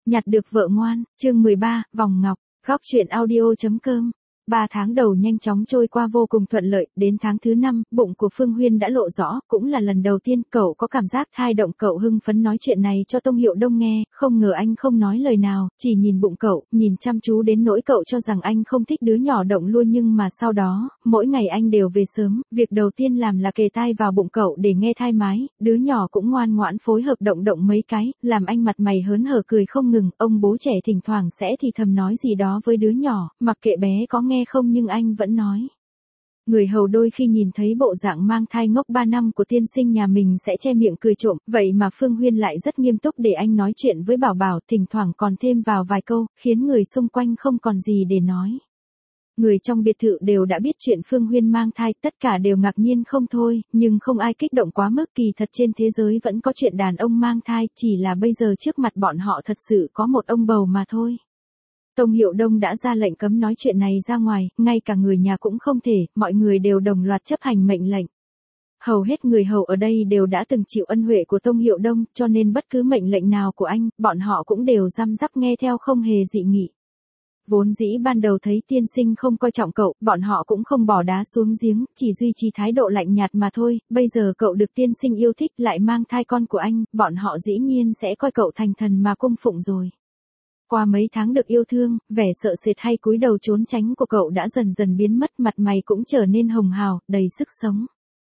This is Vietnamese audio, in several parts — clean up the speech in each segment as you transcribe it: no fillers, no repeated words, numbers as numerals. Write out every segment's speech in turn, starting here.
Nhặt được vợ ngoan, chương 13, Vòng Ngọc, góc truyện audio.com. 3 tháng đầu nhanh chóng trôi qua vô cùng thuận lợi, đến tháng thứ 5, bụng của Phương Huyên đã lộ rõ, cũng là lần đầu tiên cậu có cảm giác thai động. Cậu hưng phấn nói chuyện này cho Tông Hiệu Đông nghe, không ngờ anh không nói lời nào, chỉ nhìn bụng cậu, nhìn chăm chú đến nỗi cậu cho rằng anh không thích đứa nhỏ động luôn, nhưng mà sau đó, mỗi ngày anh đều về sớm, việc đầu tiên làm là kề tai vào bụng cậu để nghe thai mái, đứa nhỏ cũng ngoan ngoãn phối hợp động động mấy cái, làm anh mặt mày hớn hở cười không ngừng. Ông bố trẻ thỉnh thoảng sẽ thì thầm nói gì đó với đứa nhỏ, mặc kệ bé có nghe không nhưng anh vẫn nói. Người hầu đôi khi nhìn thấy bộ dạng mang thai ngốc 3 năm của tiên sinh nhà mình sẽ che miệng cười trộm, vậy mà Phương Huyên lại rất nghiêm túc để anh nói chuyện với Bảo Bảo, thỉnh thoảng còn thêm vào vài câu, khiến người xung quanh không còn gì để nói. Người trong biệt thự đều đã biết chuyện Phương Huyên mang thai, tất cả đều ngạc nhiên không thôi, nhưng không ai kích động quá mức. Kỳ thật trên thế giới vẫn có chuyện đàn ông mang thai, chỉ là bây giờ trước mặt bọn họ thật sự có một ông bầu mà thôi. Tông Hiệu Đông đã ra lệnh cấm nói chuyện này ra ngoài, ngay cả người nhà cũng không thể, mọi người đều đồng loạt chấp hành mệnh lệnh. Hầu hết người hầu ở đây đều đã từng chịu ân huệ của Tông Hiệu Đông, cho nên bất cứ mệnh lệnh nào của anh, bọn họ cũng đều răm rắp nghe theo không hề dị nghị. Vốn dĩ ban đầu thấy tiên sinh không coi trọng cậu, bọn họ cũng không bỏ đá xuống giếng, chỉ duy trì thái độ lạnh nhạt mà thôi, bây giờ cậu được tiên sinh yêu thích lại mang thai con của anh, bọn họ dĩ nhiên sẽ coi cậu thành thần mà cung phụng rồi. Qua mấy tháng được yêu thương, vẻ sợ sệt hay cúi đầu trốn tránh của cậu đã dần dần biến mất, mặt mày cũng trở nên hồng hào, đầy sức sống.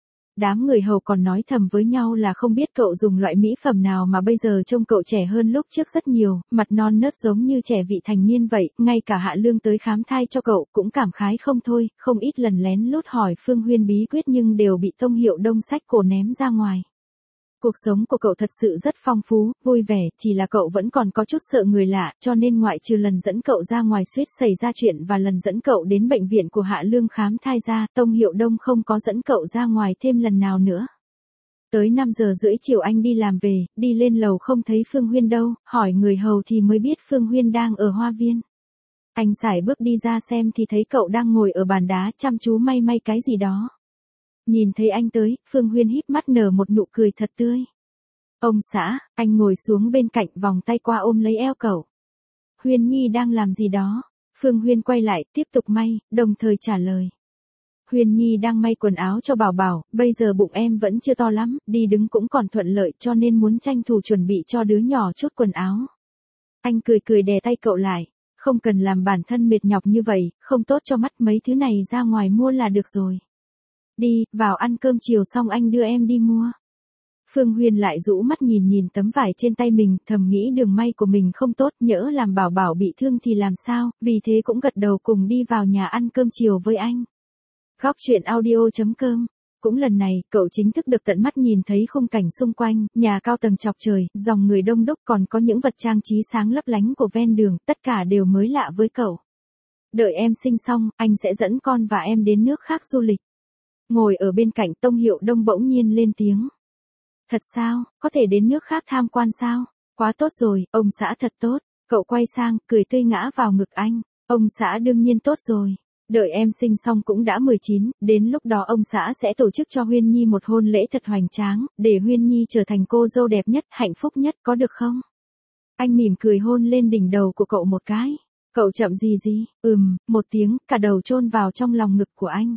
Đám người hầu còn nói thầm với nhau là không biết cậu dùng loại mỹ phẩm nào mà bây giờ trông cậu trẻ hơn lúc trước rất nhiều, mặt non nớt giống như trẻ vị thành niên vậy, ngay cả Hạ Lương tới khám thai cho cậu cũng cảm khái không thôi, không ít lần lén lút hỏi Phương Huyên bí quyết nhưng đều bị Tông Hiệu Đông xách cổ ném ra ngoài. Cuộc sống của cậu thật sự rất phong phú, vui vẻ, chỉ là cậu vẫn còn có chút sợ người lạ, cho nên ngoại trừ lần dẫn cậu ra ngoài suýt xảy ra chuyện và lần dẫn cậu đến bệnh viện của Hạ Lương khám thai ra, Tông Hiệu Đông không có dẫn cậu ra ngoài thêm lần nào nữa. Tới 5 giờ rưỡi chiều anh đi làm về, đi lên lầu không thấy Phương Huyên đâu, hỏi người hầu thì mới biết Phương Huyên đang ở hoa viên. Anh sải bước đi ra xem thì thấy cậu đang ngồi ở bàn đá chăm chú may cái gì đó. Nhìn thấy anh tới, Phương Huyên híp mắt nở một nụ cười thật tươi. Ông xã, anh ngồi xuống bên cạnh vòng tay qua ôm lấy eo cậu. Huyên Nhi đang làm gì đó? Phương Huyên quay lại, tiếp tục may, đồng thời trả lời. Huyên Nhi đang may quần áo cho Bảo Bảo, bây giờ bụng em vẫn chưa to lắm, đi đứng cũng còn thuận lợi cho nên muốn tranh thủ chuẩn bị cho đứa nhỏ chút quần áo. Anh cười đè tay cậu lại, không cần làm bản thân mệt nhọc như vậy, không tốt cho mắt, mấy thứ này ra ngoài mua là được rồi. Đi, vào ăn cơm chiều xong anh đưa em đi mua. Phương Huyên lại rũ mắt nhìn tấm vải trên tay mình, thầm nghĩ đường may của mình không tốt, nhỡ làm Bảo Bảo bị thương thì làm sao, vì thế cũng gật đầu cùng đi vào nhà ăn cơm chiều với anh. Góc truyện audio.com. Cũng lần này, cậu chính thức được tận mắt nhìn thấy khung cảnh xung quanh, nhà cao tầng chọc trời, dòng người đông đúc, còn có những vật trang trí sáng lấp lánh của ven đường, tất cả đều mới lạ với cậu. Đợi em sinh xong, anh sẽ dẫn con và em đến nước khác du lịch. Ngồi ở bên cạnh Tông Hiệu Đông bỗng nhiên lên tiếng. Thật sao, có thể đến nước khác tham quan sao? Quá tốt rồi, ông xã thật tốt. Cậu quay sang, cười tươi ngã vào ngực anh. Ông xã đương nhiên tốt rồi. Đợi em sinh xong cũng đã 19, đến lúc đó ông xã sẽ tổ chức cho Huyên Nhi một hôn lễ thật hoành tráng, để Huyên Nhi trở thành cô dâu đẹp nhất, hạnh phúc nhất, có được không? Anh mỉm cười hôn lên đỉnh đầu của cậu một cái. Cậu chậm gì, một tiếng, cả đầu chôn vào trong lòng ngực của anh.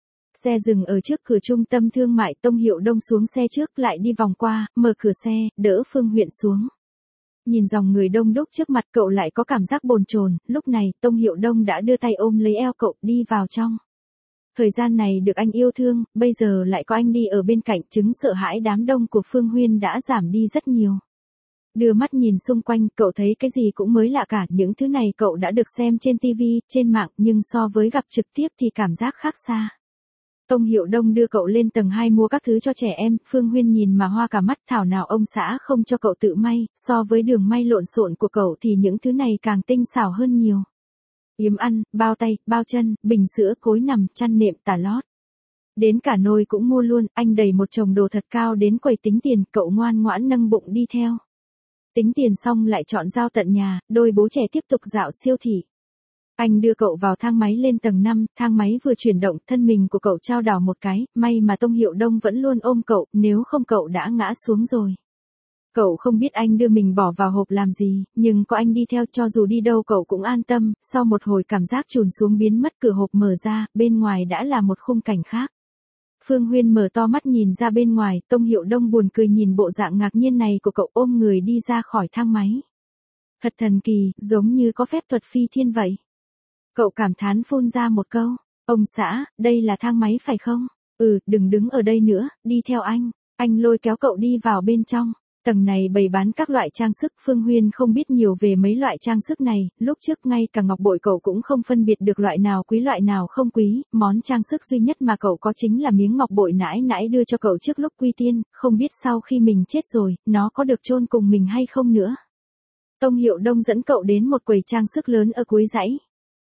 Xe dừng ở trước cửa trung tâm thương mại, Tông Hiệu Đông xuống xe trước lại đi vòng qua, mở cửa xe, đỡ Phương Huyên xuống. Nhìn dòng người đông đúc trước mặt cậu lại có cảm giác bồn chồn, lúc này Tông Hiệu Đông đã đưa tay ôm lấy eo cậu đi vào trong. Thời gian này được anh yêu thương, bây giờ lại có anh đi ở bên cạnh, chứng sợ hãi đám đông của Phương Huyên đã giảm đi rất nhiều. Đưa mắt nhìn xung quanh, cậu thấy cái gì cũng mới lạ cả, những thứ này cậu đã được xem trên TV, trên mạng, nhưng so với gặp trực tiếp thì cảm giác khác xa. Tông Hiệu Đông đưa cậu lên tầng 2 mua các thứ cho trẻ em, Phương Huyên nhìn mà hoa cả mắt, thảo nào ông xã không cho cậu tự may, so với đường may lộn xộn của cậu thì những thứ này càng tinh xảo hơn nhiều. Yếm ăn, bao tay, bao chân, bình sữa, cối nằm, chăn nệm, tả lót. Đến cả nồi cũng mua luôn, anh đẩy một chồng đồ thật cao đến quầy tính tiền, cậu ngoan ngoãn nâng bụng đi theo. Tính tiền xong lại chọn giao tận nhà, đôi bố trẻ tiếp tục dạo siêu thị. Anh đưa cậu vào thang máy lên tầng 5, thang máy vừa chuyển động, thân mình của cậu chao đảo một cái, may mà Tông Hiệu Đông vẫn luôn ôm cậu, nếu không cậu đã ngã xuống rồi. Cậu không biết anh đưa mình bỏ vào hộp làm gì, nhưng có anh đi theo cho dù đi đâu cậu cũng an tâm, sau một hồi cảm giác chùn xuống biến mất cửa hộp mở ra, bên ngoài đã là một khung cảnh khác. Phương Huyên mở to mắt nhìn ra bên ngoài, Tông Hiệu Đông buồn cười nhìn bộ dạng ngạc nhiên này của cậu ôm người đi ra khỏi thang máy. Thật thần kỳ, giống như có phép thuật phi thiên vậy. Cậu cảm thán phun ra một câu, ông xã, đây là thang máy phải không? Ừ, đừng đứng ở đây nữa, đi theo anh. Anh lôi kéo cậu đi vào bên trong. Tầng này bày bán các loại trang sức, Phương Huyên không biết nhiều về mấy loại trang sức này, lúc trước ngay cả ngọc bội cậu cũng không phân biệt được loại nào quý loại nào không quý, món trang sức duy nhất mà cậu có chính là miếng ngọc bội nãy nãy đưa cho cậu trước lúc quy tiên, không biết sau khi mình chết rồi, nó có được chôn cùng mình hay không nữa. Tông Hiệu Đông dẫn cậu đến một quầy trang sức lớn ở cuối dãy.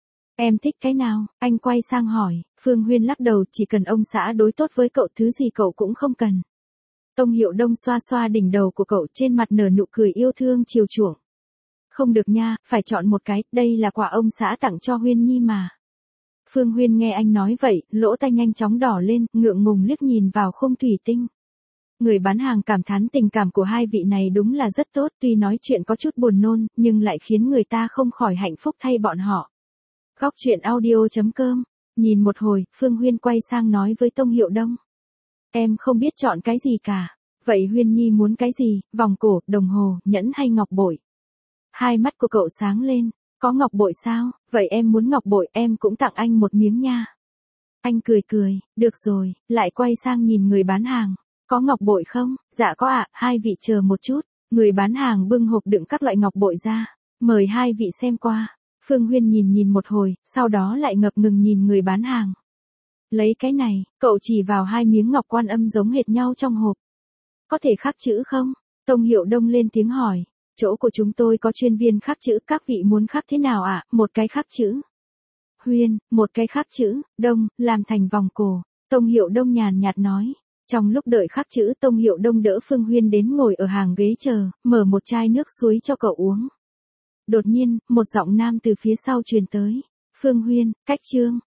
Em thích cái nào? Anh quay sang hỏi, Phương Huyên lắc đầu, chỉ cần ông xã đối tốt với cậu thứ gì cậu cũng không cần. Tông Hiệu Đông xoa xoa đỉnh đầu của cậu, trên mặt nở nụ cười yêu thương chiều chuộng. Không được nha, phải chọn một cái, đây là quà ông xã tặng cho Huyên Nhi mà. Phương Huyên nghe anh nói vậy, lỗ tai nhanh chóng đỏ lên, ngượng ngùng liếc nhìn vào khung thủy tinh. Người bán hàng cảm thán tình cảm của hai vị này đúng là rất tốt, tuy nói chuyện có chút buồn nôn, nhưng lại khiến người ta không khỏi hạnh phúc thay bọn họ. Góc truyện audio.com. Nhìn một hồi, Phương Huyên quay sang nói với Tông Hiệu Đông. Em không biết chọn cái gì cả. Vậy Huyên Nhi muốn cái gì, vòng cổ, đồng hồ, nhẫn hay ngọc bội? Hai mắt của cậu sáng lên, có ngọc bội sao? Vậy em muốn ngọc bội, em cũng tặng anh một miếng nha. Anh cười cười, được rồi, lại quay sang nhìn người bán hàng. Có ngọc bội không? Dạ có ạ, hai vị chờ một chút. Người bán hàng bưng hộp đựng các loại ngọc bội ra. Mời hai vị xem qua. Phương Huyên nhìn một hồi, sau đó lại ngập ngừng nhìn người bán hàng. Lấy cái này, cậu chỉ vào hai miếng ngọc Quan Âm giống hệt nhau trong hộp. Có thể khắc chữ không? Tông Hiệu Đông lên tiếng hỏi. Chỗ của chúng tôi có chuyên viên khắc chữ, các vị muốn khắc thế nào ạ? Một cái khắc chữ. Huyên, một cái khắc chữ, Đông, làm thành vòng cổ. Tông Hiệu Đông nhàn nhạt nói. Trong lúc đợi khắc chữ, Tông Hiệu Đông đỡ Phương Huyên đến ngồi ở hàng ghế chờ, mở một chai nước suối cho cậu uống. Đột nhiên, một giọng nam từ phía sau truyền tới. Phương Huyên, cách chương.